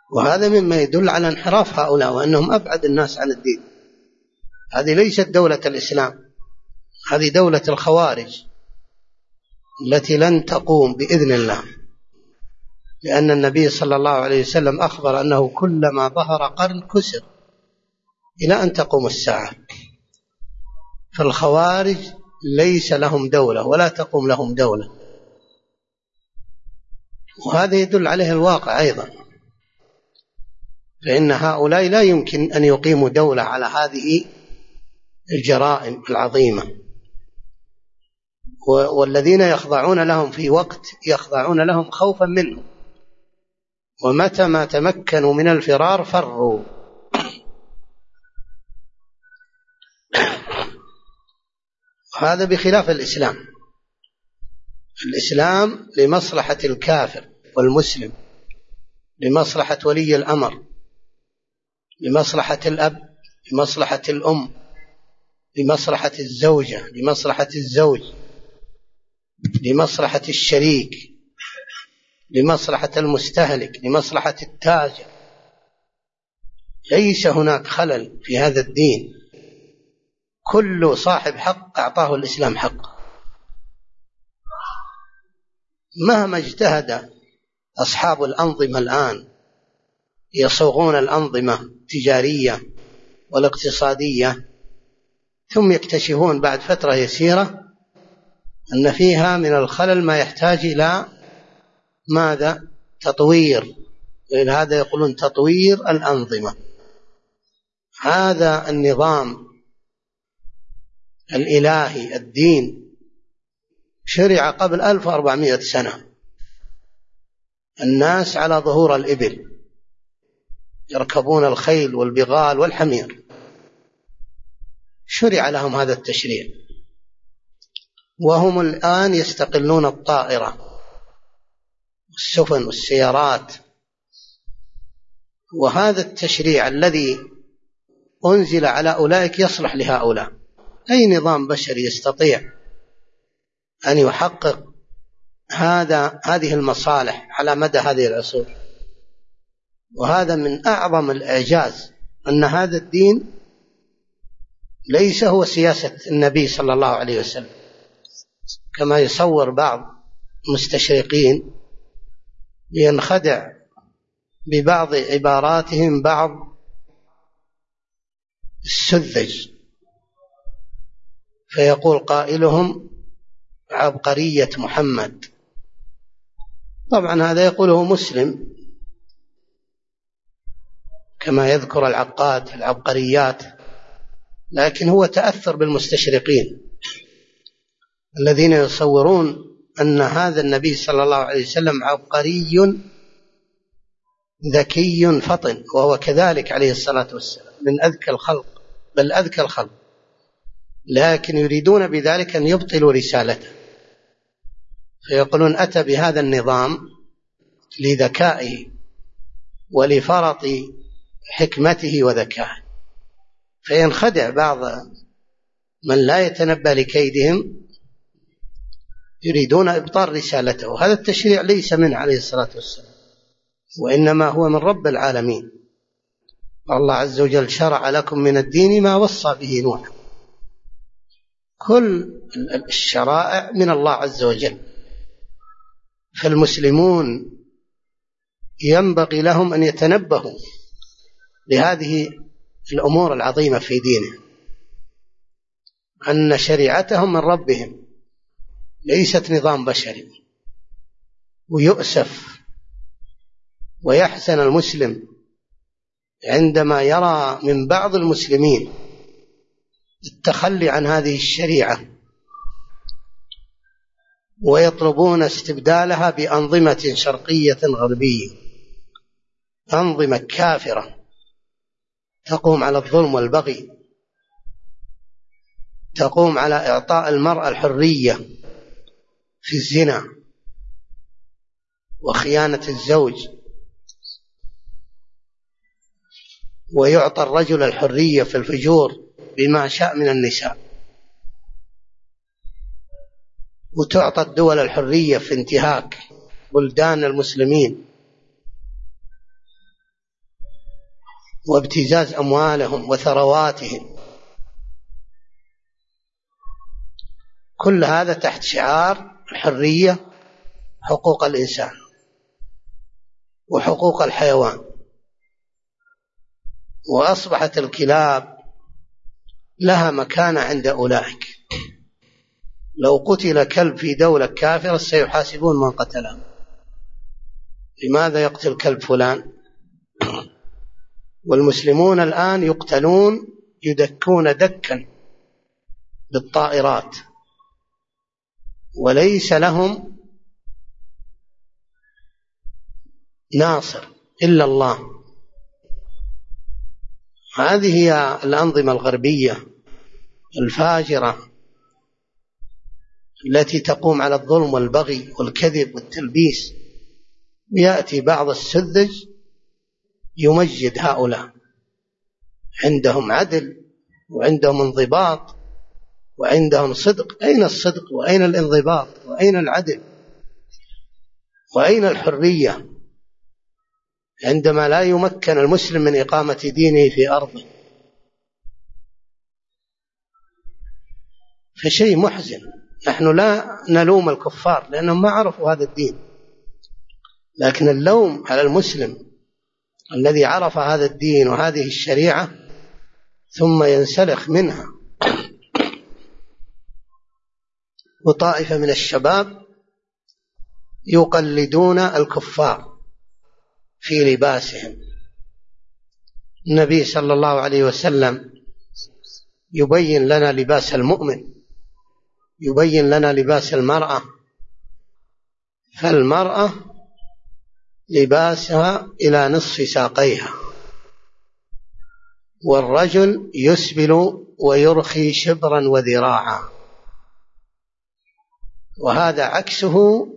وهذا مما يدل على انحراف هؤلاء وأنهم أبعد الناس عن الدين. هذه ليست دولة الإسلام، هذه دولة الخوارج التي لن تقوم بإذن الله، لأن النبي صلى الله عليه وسلم أخبر أنه كلما ظهر قرن كسر إلى أن تقوم الساعة. فالخوارج ليس لهم دولة ولا تقوم لهم دولة، وهذا يدل عليه الواقع أيضا، فإن هؤلاء لا يمكن أن يقيموا دولة على هذه الجرائم العظيمة. والذين يخضعون لهم في وقت يخضعون لهم خوفا منهم، ومتى ما تمكنوا من الفرار فروا. هذا بخلاف الإسلام. الإسلام لمصلحة الكافر والمسلم، لمصلحة ولي الأمر، لمصلحة الأب، لمصلحة الأم، لمصلحة الزوجة، لمصلحة الزوج، لمصلحة الشريك، لمصلحة المستهلك، لمصلحة التاجر. ليس هناك خلل في هذا الدين، كل صاحب حق أعطاه الإسلام حقه. مهما اجتهد أصحاب الأنظمة الآن يصوغون الأنظمة التجارية والاقتصادية، ثم يكتشفون بعد فترة يسيرة أن فيها من الخلل ما يحتاج إلى ماذا؟ تطوير. ولهذا يقولون تطوير الأنظمة. هذا النظام الإلهي الدين شرع قبل 1400 سنة. الناس على ظهور الإبل يركبون الخيل والبغال والحمير، شرع لهم هذا التشريع، وهم الآن يستقلون الطائرة والسفن والسيارات. وهذا التشريع الذي أنزل على أولئك يصلح لهؤلاء. أي نظام بشري يستطيع أن يحقق هذه المصالح على مدى هذه العصور؟ وهذا من أعظم الإعجاز، أن هذا الدين ليس هو سياسة النبي صلى الله عليه وسلم كما يصور بعض المستشرقين لينخدع ببعض عباراتهم بعض السذج، فيقول قائلهم عبقرية محمد. طبعا هذا يقوله مسلم كما يذكر العقاد العبقريات، لكن هو تأثر بالمستشرقين الذين يصورون أن هذا النبي صلى الله عليه وسلم عبقري ذكي فطن، وهو كذلك عليه الصلاة والسلام من أذكى الخلق، بل أذكى الخلق، لكن يريدون بذلك أن يبطلوا رسالته، فيقولون أتى بهذا النظام لذكائه ولفرط حكمته وذكائه، فينخدع بعض من لا يتنبه لكيدهم، يريدون إبطال رسالته. وهذا التشريع ليس منه عليه الصلاة والسلام، وإنما هو من رب العالمين. الله عز وجل شرع لكم من الدين ما وصى به نوح. كل الشرائع من الله عز وجل، فالمسلمون ينبغي لهم أن يتنبهوا لهذه الأمور العظيمة في دينهم، أن شريعتهم من ربهم ليست نظام بشري. ويؤسف ويحزن المسلم عندما يرى من بعض المسلمين التخلي عن هذه الشريعة ويطلبون استبدالها بأنظمة شرقية غربية، أنظمة كافرة تقوم على الظلم والبغي، تقوم على إعطاء المرأة الحرية في الزنا وخيانة الزوج، ويعطى الرجل الحرية في الفجور بما شاء من النساء، وتعطى الدول الحرية في انتهاك بلدان المسلمين. وابتزاز أموالهم وثرواتهم، كل هذا تحت شعار الحرية، حقوق الإنسان وحقوق الحيوان. وأصبحت الكلاب لها مكانة عند أولئك، لو قتل كلب في دولة كافرة سيحاسبون من قتله. لماذا يقتل كلب فلان؟ والمسلمون الآن يقتلون، يدكون دكا بالطائرات، وليس لهم ناصر إلا الله. هذه هي الأنظمة الغربية الفاجرة التي تقوم على الظلم والبغي والكذب والتلبيس. يأتي بعض السذج يمجد هؤلاء، عندهم عدل وعندهم انضباط وعندهم صدق. أين الصدق وأين الانضباط وأين العدل وأين الحرية عندما لا يمكن المسلم من إقامة دينه في أرضه؟ فشيء محزن. نحن لا نلوم الكفار لأنهم ما عرفوا هذا الدين، لكن اللوم على المسلم الذي عرف هذا الدين وهذه الشريعة ثم ينسلخ منها. وطائفة من الشباب يقلدون الكفار في لباسهم. النبي صلى الله عليه وسلم يبين لنا لباس المؤمن، يبين لنا لباس المرأة. فالمرأة لباسها إلى نصف ساقيها، والرجل يسبل ويرخي شبرا وذراعا، وهذا عكسه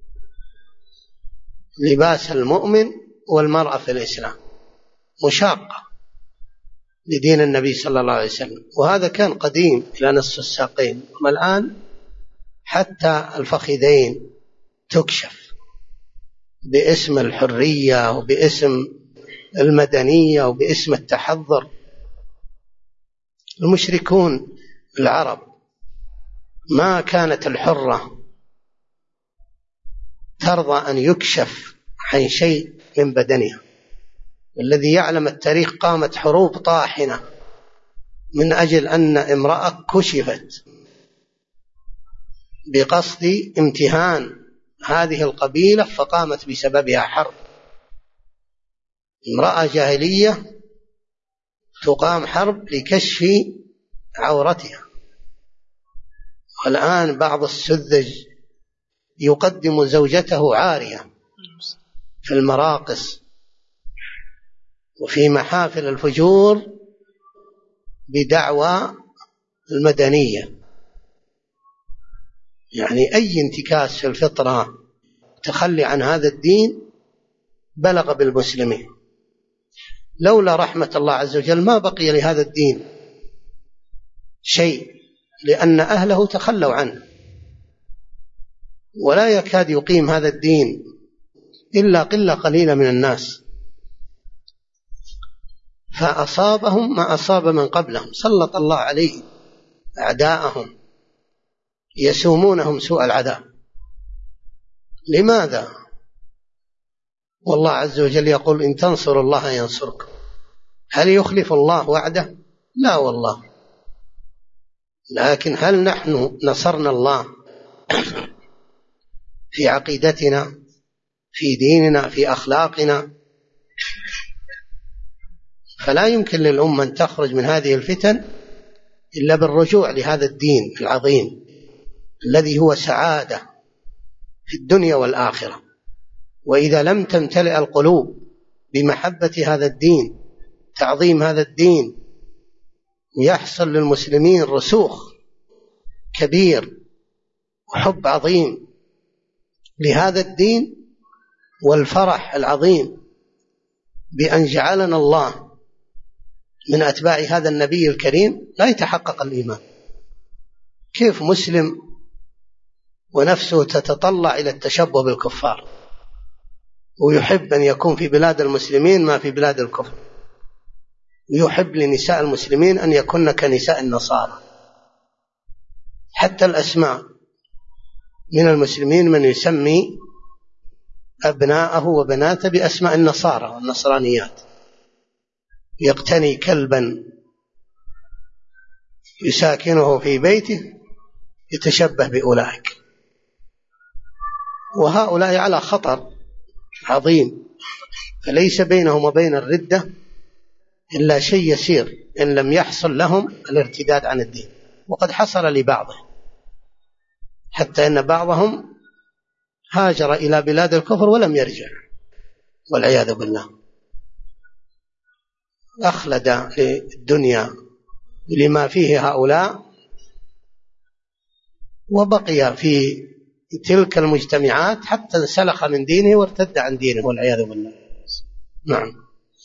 لباس المؤمن والمرأة في الإسلام، مشاقة لدين النبي صلى الله عليه وسلم. وهذا كان قديم إلى نصف الساقين، أما الآن حتى الفخذين تكشف باسم الحرية وباسم المدنية وباسم التحضر. المشركون العرب ما كانت الحرة ترضى أن يكشف عن شيء من بدنها. الذي يعلم التاريخ قامت حروب طاحنة من أجل أن امرأة كشفت بقصد امتهان هذه القبيلة، فقامت بسببها حرب. امرأة جاهلية تقام حرب لكشف عورتها. والآن بعض السذج يقدم زوجته عارية في المراقص وفي محافل الفجور بدعوى المدنية. يعني أي انتكاس في الفطرة، تخلي عن هذا الدين بلغ بالمسلمين. لولا رحمة الله عز وجل ما بقي لهذا الدين شيء، لأن أهله تخلوا عنه، ولا يكاد يقيم هذا الدين إلا قلة قليلة من الناس. فأصابهم ما أصاب من قبلهم، سلط الله عليهم أعداءهم يسومونهم سوء العذاب. لماذا؟ والله عز وجل يقول إن تنصروا الله ينصركم. هل يخلف الله وعده؟ لا والله. لكن هل نحن نصرنا الله في عقيدتنا، في ديننا، في أخلاقنا؟ فلا يمكن للأمة أن تخرج من هذه الفتن إلا بالرجوع لهذا الدين العظيم الذي هو سعادة في الدنيا والآخرة. وإذا لم تمتلئ القلوب بمحبة هذا الدين، تعظيم هذا الدين، يحصل للمسلمين رسوخ كبير وحب عظيم لهذا الدين والفرح العظيم بأن جعلنا الله من أتباع هذا النبي الكريم، لا يتحقق الإيمان. كيف مسلم ونفسه تتطلع إلى التشبه بالكفار ويحب أن يكون في بلاد المسلمين ما في بلاد الكفر؟ يحب لنساء المسلمين أن يكن كنساء النصارى. حتى الأسماء من المسلمين من يسمي أبناءه وبناته بأسماء النصارى والنصرانيات، يقتني كلبا يساكنه في بيته يتشبه بأولئك، وهؤلاء على خطر عظيم، فليس بينهم وبين الردة إلا شيء يسير إن لم يحصل لهم الارتداد عن الدين، وقد حصل لبعضهم، حتى إن بعضهم هاجر إلى بلاد الكفر ولم يرجع والعياذ بالله، أخلد للدنيا لما فيه هؤلاء وبقي في تلك المجتمعات حتى انسلخ من دينه وارتد عن دينه والعياذ بالله. نعم.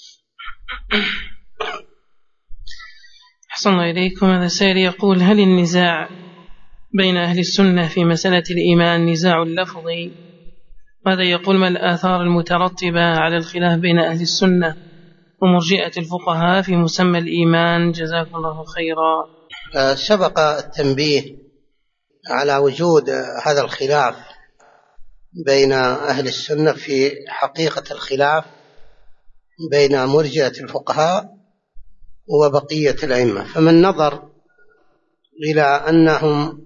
أحسن الله إليكم. هذا سائل يقول: هل النزاع بين أهل السنة في مسألة الإيمان نزاع لفظي؟ هذا يقول: ما الآثار المترتبة على الخلاف بين أهل السنة ومرجئة الفقهاء في مسمى الإيمان؟ جزاكم الله خيرا. سبق التنبيه على وجود هذا الخلاف بين أهل السنة في حقيقة الخلاف بين مرجئة الفقهاء وبقية الأئمة، فمن نظر إلى أنهم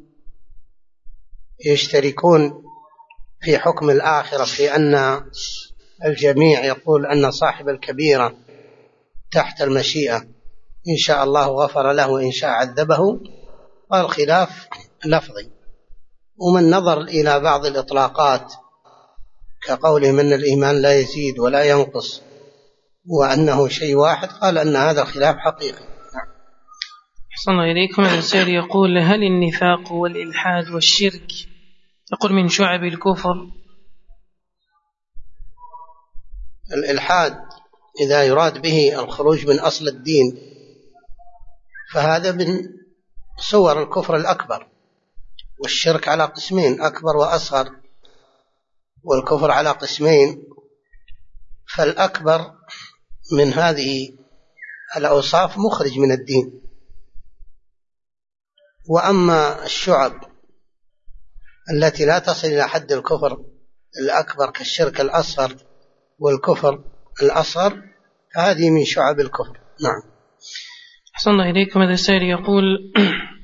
يشتركون في حكم الآخرة في أن الجميع يقول أن صاحب الكبيرة تحت المشيئة إن شاء الله غفر له وإن شاء عذبه، والخلاف لفظي. ومن نظر إلى بعض الإطلاقات كقولهم أن الإيمان لا يزيد ولا ينقص وأنه شيء واحد، قال أن هذا الخلاف حقيقي. أحسن الله إليكم. السائل يقول: هل النفاق والإلحاد والشرك يقول من شعب الكفر؟ الإلحاد إذا يراد به الخروج من أصل الدين فهذا من صور الكفر الأكبر، والشرك على قسمين: أكبر وأصغر، والكفر على قسمين، فالأكبر من هذه الأوصاف مخرج من الدين. وأما الشعب التي لا تصل إلى حد الكفر الأكبر كالشرك الأصغر والكفر الأصغر فهذه من شعب الكفر. نعم. أحسن الله إليكم. هذا السائل يقول: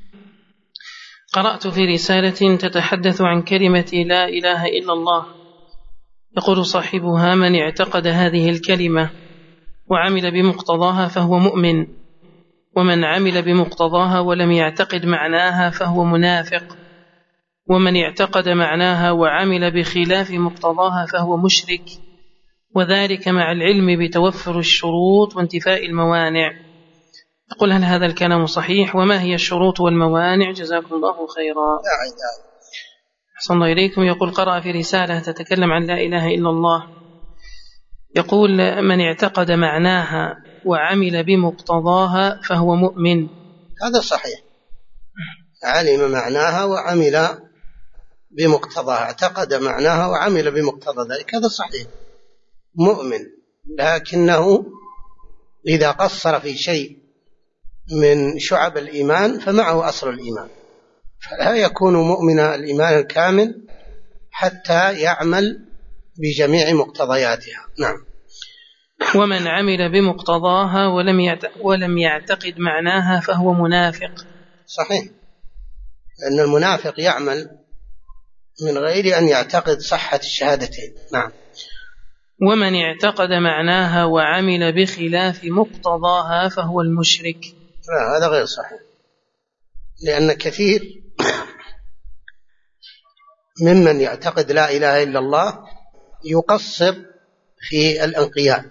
قرأت في رسالة تتحدث عن كلمة لا إله إلا الله، يقول صاحبها: من اعتقد هذه الكلمة وعمل بمقتضاها فهو مؤمن، ومن عمل بمقتضاها ولم يعتقد معناها فهو منافق، ومن اعتقد معناها وعمل بخلاف مقتضاها فهو مشرك، وذلك مع العلم بتوفر الشروط وانتفاء الموانع. يقول: هل هذا الكلام صحيح؟ وما هي الشروط والموانع؟ جزاكم الله خيرا. أحسن الله إليكم. يقول: قرأ في رسالة تتكلم عن لا إله إلا الله، يقول: من اعتقد معناها وعمل بمقتضاها فهو مؤمن. هذا صحيح، علم معناها وعمل بمقتضاها، اعتقد معناها وعمل بمقتضى ذلك، هذا صحيح، مؤمن. لكنه إذا قصر في شيء من شعب الإيمان فمعه أصل الإيمان، فلا يكون مؤمن الإيمان الكامل حتى يعمل بجميع مقتضياتها. نعم. ومن عمل بمقتضاها ولم يعتقد معناها فهو منافق. صحيح، لأن المنافق يعمل من غير أن يعتقد صحة الشهادتين. نعم. ومن اعتقد معناها وعمل بخلاف مقتضاها فهو المشرك. لا، هذا غير صحيح، لأن كثير ممن يعتقد لا إله إلا الله يقصر في الانقياد،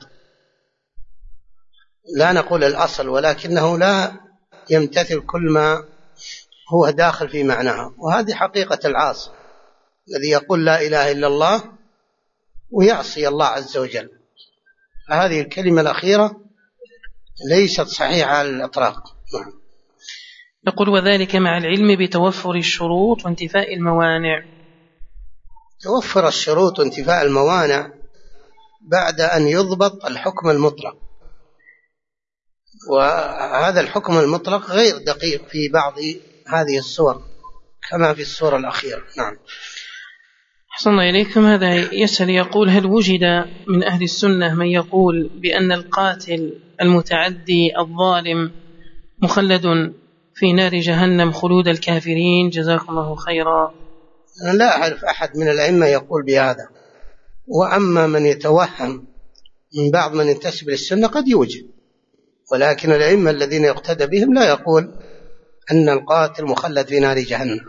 لا نقول الأصل، ولكنه لا يمتثل كل ما هو داخل في معناها، وهذه حقيقة العاصي الذي يقول لا إله إلا الله ويعصي الله عز وجل. هذه الكلمة الأخيرة ليست صحيحة على الإطلاق. يقول: وذلك مع العلم بتوفر الشروط وانتفاء الموانع. توفر الشروط وانتفاء الموانع بعد أن يضبط الحكم المطلق، وهذا الحكم المطلق غير دقيق في بعض هذه الصور كما في الصورة الأخيرة. نعم. أحسن إليكم. هذا يسأل يقول: هل وجد من أهل السنة من يقول بأن القاتل المتعدي الظالم مخلد في نار جهنم خلود الكافرين؟ جزاكم الله خيرا. أنا لا أعرف أحد من الأئمة يقول بهذا، وأما من يتوهم من بعض من ينتسب للسنة قد يوجد، ولكن الأئمة الذين يقتدى بهم لا يقول أن القاتل مخلد في نار جهنم.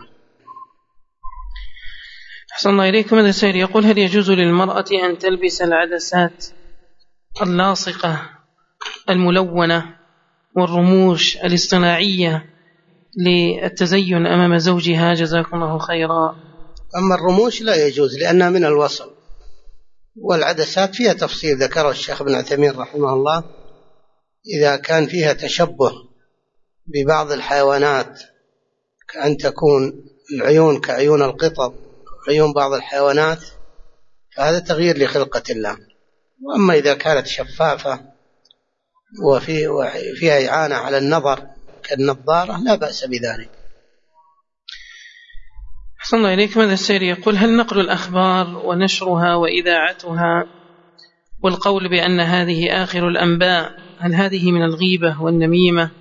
أحسن الله إليكم. هذا السائل يقول: هل يجوز للمرأة أن تلبس العدسات اللاصقة الملونة والرموش الاصطناعية للتزين أمام زوجها؟ جزاكم الله خيرا. أما الرموش لا يجوز لأنها من الوصل، والعدسات فيها تفصيل ذكره الشيخ ابن عثيمين رحمه الله، إذا كان فيها تشبه ببعض الحيوانات كأن تكون العيون كعيون القطط عيون بعض الحيوانات فهذا تغيير لخلقة الله. وأما إذا كانت شفافة وفيها إعانة على النظر كالنظارة لا بأس بذلك. أحسن الله إليكم. هذا السائل يقول: هل نقل الأخبار ونشرها وإذاعتها والقول بأن هذه آخر الأنباء هل هذه من الغيبة والنميمة؟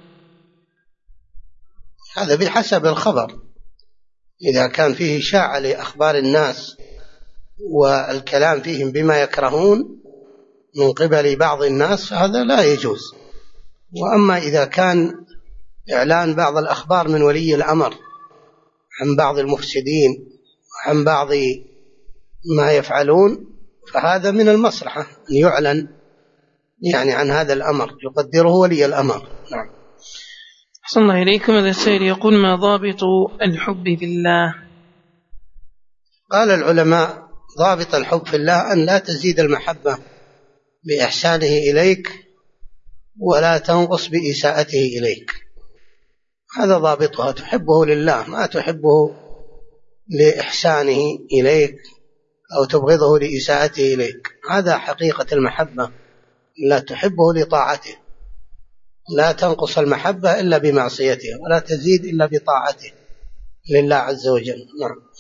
هذا بحسب الخبر، إذا كان فيه إشاعة لأخبار الناس والكلام فيهم بما يكرهون من قبل بعض الناس فهذا لا يجوز. وأما إذا كان إعلان بعض الأخبار من ولي الأمر عن بعض المفسدين وعن بعض ما يفعلون فهذا من المصلحة أن يعلن يعني عن هذا الأمر يقدره ولي الأمر. نعم. أحسن الله إليكم. هذا السائل يقول: ما ضابط الحب في الله؟ قال العلماء: ضابط الحب في الله أن لا تزيد المحبة بإحسانه إليك ولا تنقص بإساءته إليك، هذا ضابطها، تحبه لله ما تحبه لإحسانه إليك أو تبغضه لإساءته إليك، هذا حقيقة المحبة، لا تحبه لطاعته، لا تنقص المحبة إلا بمعصيته ولا تزيد إلا بطاعته لله عز وجل. نعم.